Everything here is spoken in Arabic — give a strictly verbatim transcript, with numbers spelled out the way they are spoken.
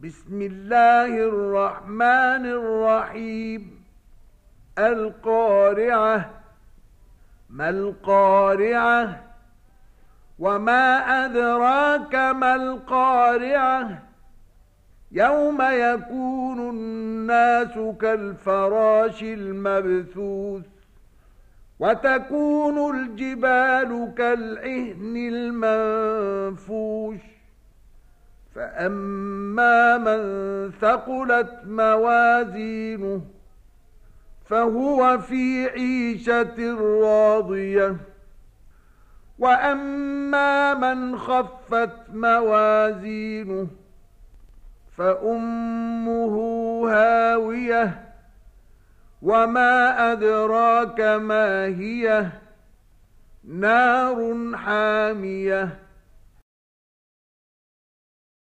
بسم الله الرحمن الرحيم. القارعة. ما القارعة؟ وما أدراك ما القارعة؟ يوم يكون الناس كالفراش المبثوث وتكون الجبال كالعهن المنفوش فأما من ثقلت موازينه فهو في عيشة راضية وأما من خفت موازينه فأمه هاوية وما أدراك ما هي نار حامية